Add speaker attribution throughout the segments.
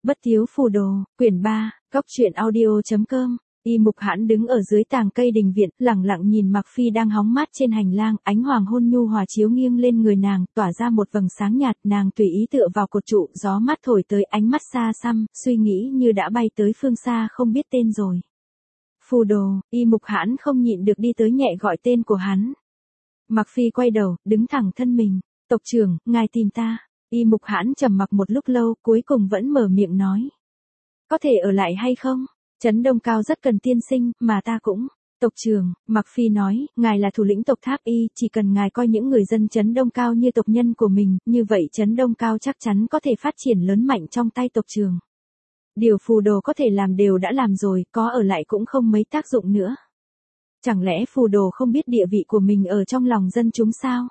Speaker 1: Bất thiếu phù đồ, quyển 3, Cóc truyện audio.com. Y Mục Hãn đứng ở dưới tàng cây đình viện, lẳng lặng nhìn Mặc Phi đang hóng mát trên hành lang, ánh hoàng hôn nhu hòa chiếu nghiêng lên người nàng, tỏa ra một vầng sáng nhạt, nàng tùy ý tựa vào cột trụ, gió mát thổi tới, ánh mắt xa xăm, suy nghĩ như đã bay tới phương xa không biết tên rồi. Phù đồ, Y Mục Hãn không nhịn được đi tới nhẹ gọi tên của hắn. Mặc Phi quay đầu, đứng thẳng thân mình. Tộc trưởng, ngài tìm ta. Y Mục Hãn trầm mặc một lúc lâu, cuối cùng vẫn mở miệng nói. Có thể ở lại hay không? Trấn Đông Cao rất cần tiên sinh, mà ta cũng. Tộc trưởng, Mặc Phi nói, ngài là thủ lĩnh tộc Tháp Y, chỉ cần ngài coi những người dân Trấn Đông Cao như tộc nhân của mình, như vậy Trấn Đông Cao chắc chắn có thể phát triển lớn mạnh trong tay tộc trưởng. Điều phù đồ có thể làm đều đã làm rồi, có ở lại cũng không mấy tác dụng nữa. Chẳng lẽ phù đồ không biết địa vị của mình ở trong lòng dân chúng sao?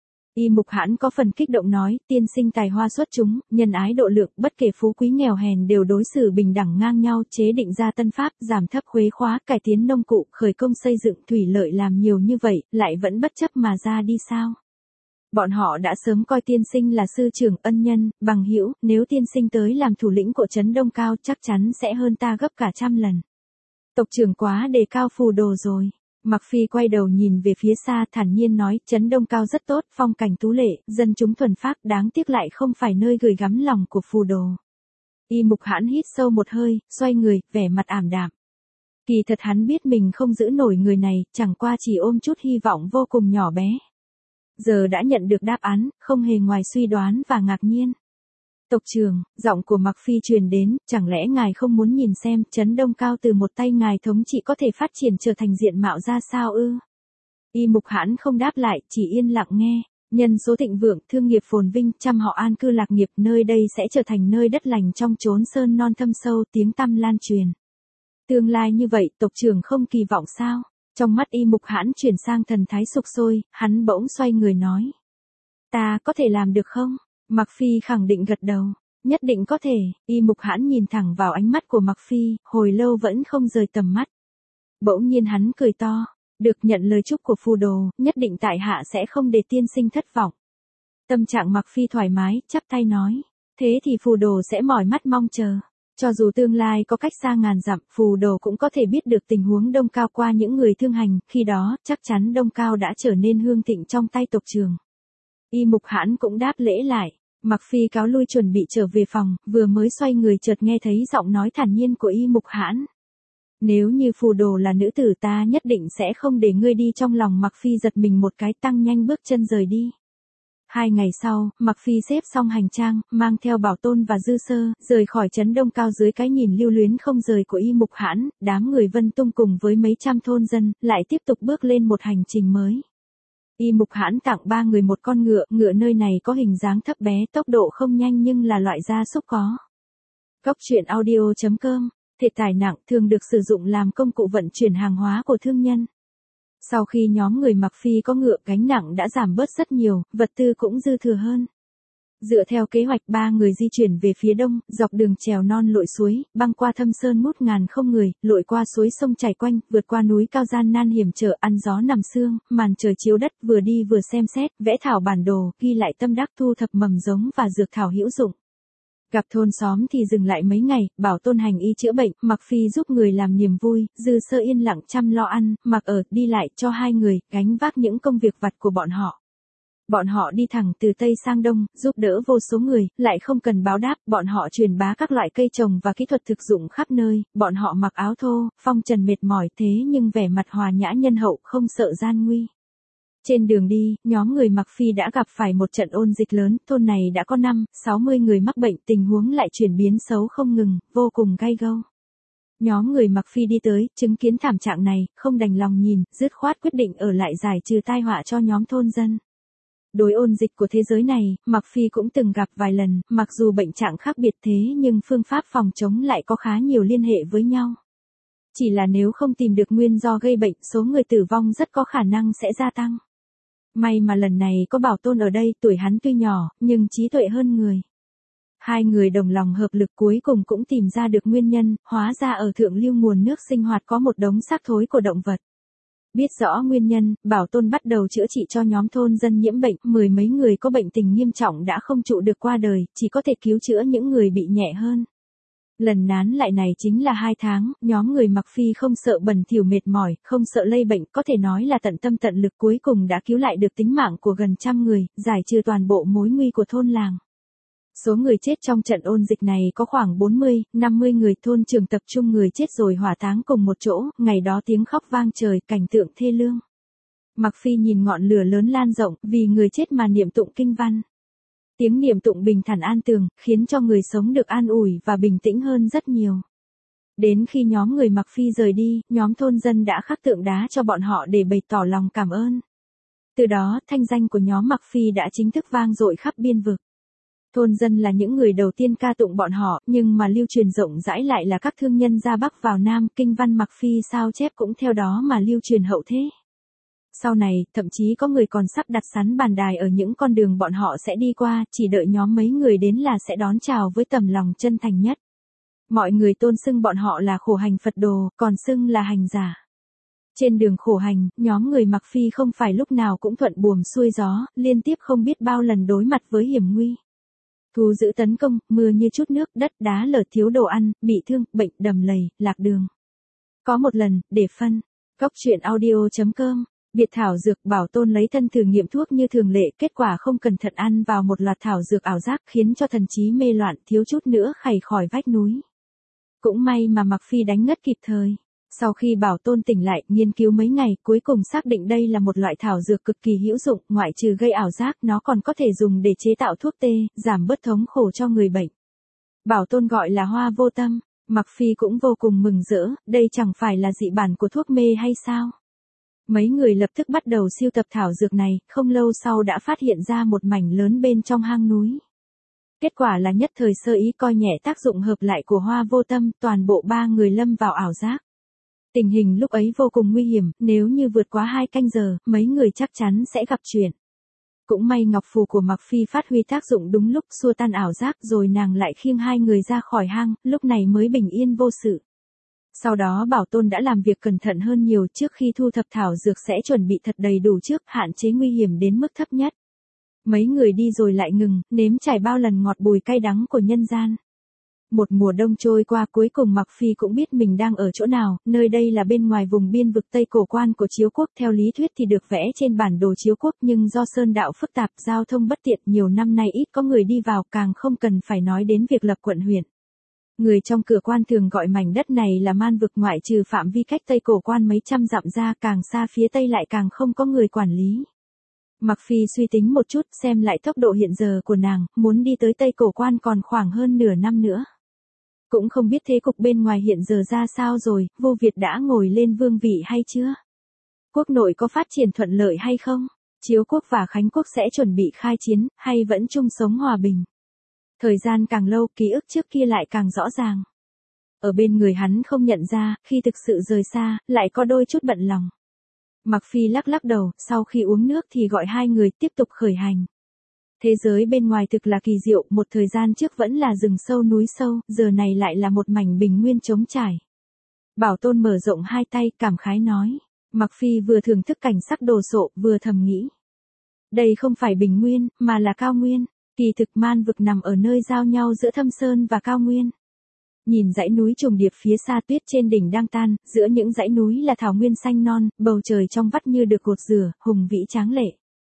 Speaker 1: Y Mục Hãn có phần kích động nói, tiên sinh tài hoa xuất chúng, nhân ái độ lượng, bất kể phú quý nghèo hèn đều đối xử bình đẳng ngang nhau, chế định ra tân pháp, giảm thấp khuế khóa, cải tiến nông cụ, khởi công xây dựng thủy lợi làm nhiều như vậy, lại vẫn bất chấp mà ra đi sao? Bọn họ đã sớm coi tiên sinh là sư trưởng, ân nhân, bằng hữu, nếu tiên sinh tới làm thủ lĩnh của Trấn Đông Cao chắc chắn sẽ hơn ta gấp cả trăm lần. Tộc trưởng quá đề cao phù đồ rồi. Mặc Phi quay đầu nhìn về phía xa, thản nhiên nói, Trấn Đông Cao rất tốt, phong cảnh tú lệ, dân chúng thuần phác, đáng tiếc lại không phải nơi gửi gắm lòng của phù đồ. Y Mục Hãn hít sâu một hơi, xoay người, vẻ mặt ảm đạm. Kỳ thật hắn biết mình không giữ nổi người này, chẳng qua chỉ ôm chút hy vọng vô cùng nhỏ bé. Giờ đã nhận được đáp án, không hề ngoài suy đoán và ngạc nhiên. Tộc trưởng, giọng của Mặc Phi truyền đến, chẳng lẽ ngài không muốn nhìn xem Trấn Đông Cao từ một tay ngài thống trị có thể phát triển trở thành diện mạo ra sao ư? Y Mục Hãn không đáp lại, chỉ yên lặng nghe. Nhân số thịnh vượng, thương nghiệp phồn vinh, trăm họ an cư lạc nghiệp, nơi đây sẽ trở thành nơi đất lành trong chốn sơn non thâm sâu, tiếng tăm lan truyền. Tương lai như vậy, tộc trưởng không kỳ vọng sao? Trong mắt Y Mục Hãn chuyển sang thần thái sục sôi, hắn bỗng xoay người nói. Ta có thể làm được không? Mặc Phi khẳng định gật đầu. Nhất định có thể. Y Mục Hãn nhìn thẳng vào ánh mắt của Mặc Phi, hồi lâu vẫn không rời tầm mắt. Bỗng nhiên hắn cười to. Được, nhận lời chúc của phù đồ, nhất định tại hạ sẽ không để tiên sinh thất vọng. Tâm trạng Mặc Phi thoải mái, chắp tay nói. Thế thì phù đồ sẽ mỏi mắt mong chờ. Cho dù tương lai có cách xa ngàn dặm, phù đồ cũng có thể biết được tình huống Đông Cao qua những người thương hành, khi đó, chắc chắn Đông Cao đã trở nên hương thịnh trong tay tộc trưởng. Y Mục Hãn cũng đáp lễ lại. Mặc Phi cáo lui chuẩn bị trở về phòng, vừa mới xoay người chợt nghe thấy giọng nói thản nhiên của Y Mục Hãn. Nếu như phù đồ là nữ tử ta nhất định sẽ không để ngươi đi. Trong lòng Mặc Phi giật mình một cái, tăng nhanh bước chân rời đi. 2 ngày sau, Mặc Phi xếp xong hành trang, mang theo Bảo Tôn và Dư Sơ, rời khỏi Trấn Đông Cao dưới cái nhìn lưu luyến không rời của Y Mục Hãn, đám người Vân Tung cùng với mấy trăm thôn dân, lại tiếp tục bước lên một hành trình mới. Y Mục Hãn tặng 3 người một con ngựa, ngựa nơi này có hình dáng thấp bé, tốc độ không nhanh nhưng là loại gia súc có. Cóc truyện audio.com, thể tải nặng thường được sử dụng làm công cụ vận chuyển hàng hóa của thương nhân. Sau khi nhóm người Mặc Phi có ngựa, gánh nặng đã giảm bớt rất nhiều, vật tư cũng dư thừa hơn. Dựa theo kế hoạch 3 người di chuyển về phía đông, dọc đường trèo non lội suối, băng qua thâm sơn mút ngàn không người, lội qua suối sông chảy quanh, vượt qua núi cao gian nan hiểm trở, ăn gió nằm sương, màn trời chiếu đất, vừa đi vừa xem xét, vẽ thảo bản đồ, ghi lại tâm đắc, thu thập mầm giống và dược thảo hữu dụng. Gặp thôn xóm thì dừng lại mấy ngày, Bảo Tôn hành y chữa bệnh, Mặc Phi giúp người làm niềm vui, Dư Sơ yên lặng chăm lo ăn, mặc ở, đi lại cho 2 người, gánh vác những công việc vặt của bọn họ. Bọn họ đi thẳng từ Tây sang Đông, giúp đỡ vô số người, lại không cần báo đáp, bọn họ truyền bá các loại cây trồng và kỹ thuật thực dụng khắp nơi, bọn họ mặc áo thô, phong trần mệt mỏi thế nhưng vẻ mặt hòa nhã nhân hậu, không sợ gian nguy. Trên đường đi, nhóm người Mặc Phi đã gặp phải một trận ôn dịch lớn, thôn này đã có 50-60 người mắc bệnh, tình huống lại chuyển biến xấu không ngừng, vô cùng gay go. Nhóm người Mặc Phi đi tới, chứng kiến thảm trạng này, không đành lòng nhìn, dứt khoát quyết định ở lại giải trừ tai họa cho nhóm thôn dân. Đối ôn dịch của thế giới này, Mặc Phi cũng từng gặp vài lần, mặc dù bệnh trạng khác biệt thế nhưng phương pháp phòng chống lại có khá nhiều liên hệ với nhau. Chỉ là nếu không tìm được nguyên do gây bệnh, số người tử vong rất có khả năng sẽ gia tăng. May mà lần này có Bảo Tôn ở đây, tuổi hắn tuy nhỏ, nhưng trí tuệ hơn người. 2 người đồng lòng hợp lực cuối cùng cũng tìm ra được nguyên nhân, hóa ra ở thượng lưu nguồn nước sinh hoạt có một đống xác thối của động vật. Biết rõ nguyên nhân, Bảo Tôn bắt đầu chữa trị cho nhóm thôn dân nhiễm bệnh, 10 mấy người có bệnh tình nghiêm trọng đã không trụ được qua đời, chỉ có thể cứu chữa những người bị nhẹ hơn. Lần nán lại này chính là 2 tháng, nhóm người Mặc Phi không sợ bẩn thỉu mệt mỏi, không sợ lây bệnh, có thể nói là tận tâm tận lực cuối cùng đã cứu lại được tính mạng của gần 100 người, giải trừ toàn bộ mối nguy của thôn làng. Số người chết trong trận ôn dịch này có khoảng 40, 50 người, thôn trường tập trung người chết rồi hỏa táng cùng một chỗ, ngày đó tiếng khóc vang trời, cảnh tượng thê lương. Mặc Phi nhìn ngọn lửa lớn lan rộng, vì người chết mà niệm tụng kinh văn. Tiếng niệm tụng bình thản an tường, khiến cho người sống được an ủi và bình tĩnh hơn rất nhiều. Đến khi nhóm người Mặc Phi rời đi, nhóm thôn dân đã khắc tượng đá cho bọn họ để bày tỏ lòng cảm ơn. Từ đó, thanh danh của nhóm Mặc Phi đã chính thức vang dội khắp biên vực. Thôn dân là những người đầu tiên ca tụng bọn họ, nhưng mà lưu truyền rộng rãi lại là các thương nhân ra Bắc vào Nam, kinh văn Mặc Phi sao chép cũng theo đó mà lưu truyền hậu thế. Sau này, thậm chí có người còn sắp đặt sẵn bàn đài ở những con đường bọn họ sẽ đi qua, chỉ đợi nhóm mấy người đến là sẽ đón chào với tấm lòng chân thành nhất. Mọi người tôn xưng bọn họ là khổ hành Phật đồ, còn xưng là hành giả. Trên đường khổ hành, nhóm người Mặc Phi không phải lúc nào cũng thuận buồm xuôi gió, liên tiếp không biết bao lần đối mặt với hiểm nguy. Thú dữ tấn công, mưa như chút nước, đất đá lở, thiếu đồ ăn, bị thương, bệnh, đầm lầy, lạc đường. Có một lần, để phân, góc truyện audio.com, biệt thảo dược Bảo Tôn lấy thân thử nghiệm thuốc như thường lệ, kết quả không cẩn thận ăn vào một loạt thảo dược ảo giác khiến cho thần trí mê loạn, thiếu chút nữa khảy khỏi vách núi. Cũng may mà Mặc Phi đánh ngất kịp thời. Sau khi Bảo Tôn tỉnh lại, nghiên cứu mấy ngày, cuối cùng xác định đây là một loại thảo dược cực kỳ hữu dụng, ngoại trừ gây ảo giác, nó còn có thể dùng để chế tạo thuốc tê, giảm bớt thống khổ cho người bệnh. Bảo Tôn gọi là hoa vô tâm, Mặc Phi cũng vô cùng mừng rỡ, đây chẳng phải là dị bản của thuốc mê hay sao? Mấy người lập tức bắt đầu sưu tập thảo dược này, không lâu sau đã phát hiện ra một mảnh lớn bên trong hang núi. Kết quả là nhất thời sơ ý coi nhẹ tác dụng hợp lại của hoa vô tâm, toàn bộ 3 người lâm vào ảo giác. Tình hình lúc ấy vô cùng nguy hiểm, nếu như vượt quá 2 canh giờ, mấy người chắc chắn sẽ gặp chuyện. Cũng may ngọc phù của Mặc Phi phát huy tác dụng đúng lúc, xua tan ảo giác, rồi nàng lại khiêng 2 người ra khỏi hang, lúc này mới bình yên vô sự. Sau đó Bảo Tôn đã làm việc cẩn thận hơn nhiều, trước khi thu thập thảo dược sẽ chuẩn bị thật đầy đủ trước, hạn chế nguy hiểm đến mức thấp nhất. Mấy người đi rồi lại ngừng, nếm trải bao lần ngọt bùi cay đắng của nhân gian. Một mùa đông trôi qua, cuối cùng Mặc Phi cũng biết mình đang ở chỗ nào, nơi đây là bên ngoài vùng biên vực Tây Cổ Quan của Chiếu Quốc, theo lý thuyết thì được vẽ trên bản đồ Chiếu Quốc, nhưng do sơn đạo phức tạp, giao thông bất tiện, nhiều năm nay ít có người đi vào, càng không cần phải nói đến việc lập quận huyện. Người trong cửa quan thường gọi mảnh đất này là man vực, ngoại trừ phạm vi cách Tây Cổ Quan mấy trăm dặm ra, càng xa phía Tây lại càng không có người quản lý. Mặc Phi suy tính một chút, xem lại tốc độ hiện giờ của nàng, muốn đi tới Tây Cổ Quan còn khoảng hơn nửa năm nữa. Cũng không biết thế cục bên ngoài hiện giờ ra sao rồi, Vô Việt đã ngồi lên vương vị hay chưa? Quốc nội có phát triển thuận lợi hay không? Chiếu Quốc và Khánh Quốc sẽ chuẩn bị khai chiến, hay vẫn chung sống hòa bình? Thời gian càng lâu, ký ức trước kia lại càng rõ ràng. Ở bên người hắn không nhận ra, khi thực sự rời xa, lại có đôi chút bận lòng. Mặc Phi lắc lắc đầu, sau khi uống nước thì gọi 2 người tiếp tục khởi hành. Thế giới bên ngoài thực là kỳ diệu, một thời gian trước vẫn là rừng sâu núi sâu, giờ này lại là một mảnh bình nguyên trống trải. Bảo Tôn mở rộng 2 tay, cảm khái nói. Mặc Phi vừa thưởng thức cảnh sắc đồ sộ, vừa thầm nghĩ. Đây không phải bình nguyên, mà là cao nguyên. Kỳ thực man vực nằm ở nơi giao nhau giữa thâm sơn và cao nguyên. Nhìn dãy núi trùng điệp phía xa, tuyết trên đỉnh đang tan, giữa những dãy núi là thảo nguyên xanh non, bầu trời trong vắt như được gột rửa, hùng vĩ tráng lệ.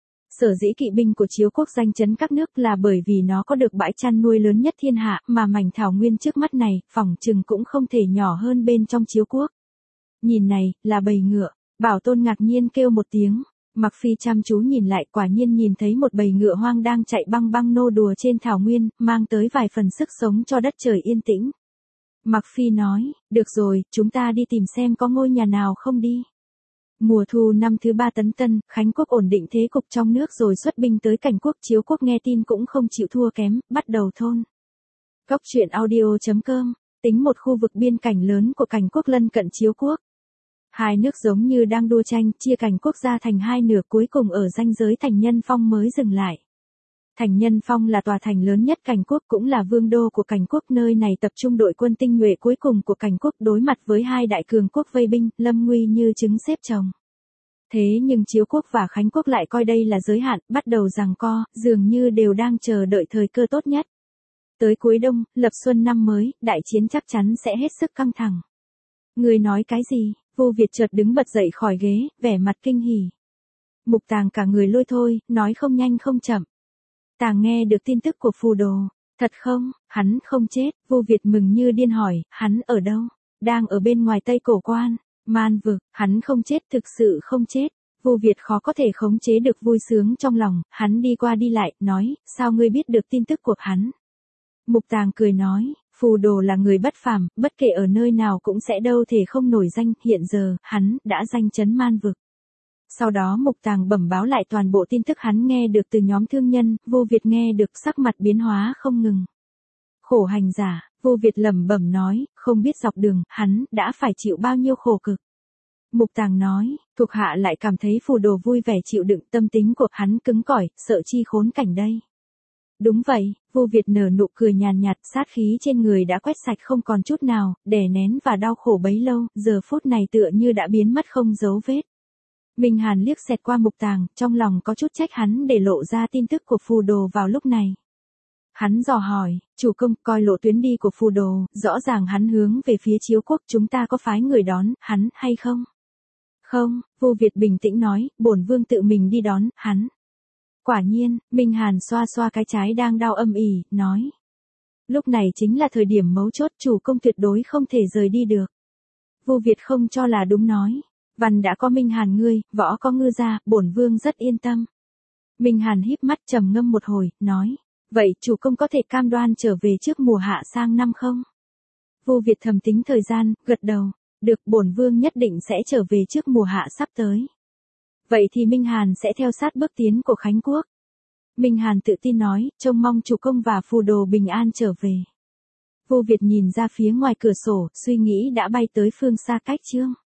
Speaker 1: Sở dĩ kỵ binh của Chiếu Quốc danh chấn các nước là bởi vì nó có được bãi chăn nuôi lớn nhất thiên hạ, mà mảnh thảo nguyên trước mắt này, phỏng chừng cũng không thể nhỏ hơn bên trong Chiếu Quốc. Nhìn này, là bầy ngựa. Bảo Tôn ngạc nhiên kêu một tiếng. Mặc Phi chăm chú nhìn lại, quả nhiên nhìn thấy một bầy ngựa hoang đang chạy băng băng nô đùa trên thảo nguyên, mang tới vài phần sức sống cho đất trời yên tĩnh. Mặc Phi nói, được rồi, chúng ta đi tìm xem có ngôi nhà nào không đi. Mùa thu năm thứ 3 Tấn Tân, Khánh Quốc ổn định thế cục trong nước rồi xuất binh tới Cảnh Quốc. Chiếu Quốc nghe tin cũng không chịu thua kém, bắt đầu thôn. Góc truyện audio.com, tính một khu vực biên cảnh lớn của Cảnh Quốc lân cận Chiếu Quốc. 2 nước giống như đang đua tranh, chia Cảnh Quốc ra thành 2 nửa, cuối cùng ở ranh giới Thành Nhân Phong mới dừng lại. Thành Nhân Phong là tòa thành lớn nhất Cảnh Quốc, cũng là vương đô của Cảnh Quốc, nơi này tập trung đội quân tinh nhuệ cuối cùng của Cảnh Quốc, đối mặt với 2 đại cường quốc vây binh, lâm nguy như trứng xếp chồng. Thế nhưng Chiếu Quốc và Khánh Quốc lại coi đây là giới hạn, bắt đầu giằng co, dường như đều đang chờ đợi thời cơ tốt nhất. Tới cuối đông, lập xuân năm mới, đại chiến chắc chắn sẽ hết sức căng thẳng. Người nói cái gì? Vô Việt chợt đứng bật dậy khỏi ghế, vẻ mặt kinh hỉ. Mục Tàng cả người lôi thôi, nói không nhanh không chậm. Tàng nghe được tin tức của phù đồ. Thật không? Hắn không chết. Vô Việt mừng như điên hỏi, hắn ở đâu? Đang ở bên ngoài Tây Cổ Quan. Man vực, hắn không chết, thực sự không chết. Vô Việt khó có thể khống chế được vui sướng trong lòng, hắn đi qua đi lại, nói, sao ngươi biết được tin tức của hắn? Mục Tàng cười nói, phù đồ là người bất phàm, bất kể ở nơi nào cũng sẽ đâu thể không nổi danh, hiện giờ, hắn đã danh chấn man vực. Sau đó Mục Tàng bẩm báo lại toàn bộ tin tức hắn nghe được từ nhóm thương nhân, Vô Việt nghe được sắc mặt biến hóa không ngừng. Khổ hành giả, Vô Việt lẩm bẩm nói, không biết dọc đường, hắn đã phải chịu bao nhiêu khổ cực. Mục Tàng nói, thuộc hạ lại cảm thấy phù đồ vui vẻ chịu đựng, tâm tính của hắn cứng cỏi, sợ chi khốn cảnh đây. Đúng vậy, Vô Việt nở nụ cười nhàn nhạt, sát khí trên người đã quét sạch không còn chút nào, đè nén và đau khổ bấy lâu, giờ phút này tựa như đã biến mất không dấu vết. Minh Hàn liếc xẹt qua Mục Tàng, trong lòng có chút trách hắn để lộ ra tin tức của phù đồ vào lúc này. Hắn dò hỏi, chủ công, coi lộ tuyến đi của phù đồ, rõ ràng hắn hướng về phía Chiếu Quốc, chúng ta có phái người đón hắn hay không? Không, Vô Việt bình tĩnh nói, bổn vương tự mình đi đón hắn. Quả nhiên, Minh Hàn xoa xoa cái trái đang đau âm ỉ, nói. Lúc này chính là thời điểm mấu chốt, chủ công tuyệt đối không thể rời đi được. Vô Việt không cho là đúng nói. Văn đã có Minh Hàn ngươi, võ có ngư gia, bổn vương rất yên tâm. Minh Hàn híp mắt trầm ngâm một hồi, nói. Vậy chủ công có thể cam đoan trở về trước mùa hạ sang năm không? Vô Việt thầm tính thời gian, gật đầu. Được, bổn vương nhất định sẽ trở về trước mùa hạ sắp tới. Vậy thì Minh Hàn sẽ theo sát bước tiến của Khánh Quốc. Minh Hàn tự tin nói, trông mong chủ công và phù đồ bình an trở về. Vô Việt nhìn ra phía ngoài cửa sổ, suy nghĩ đã bay tới phương xa cách chương.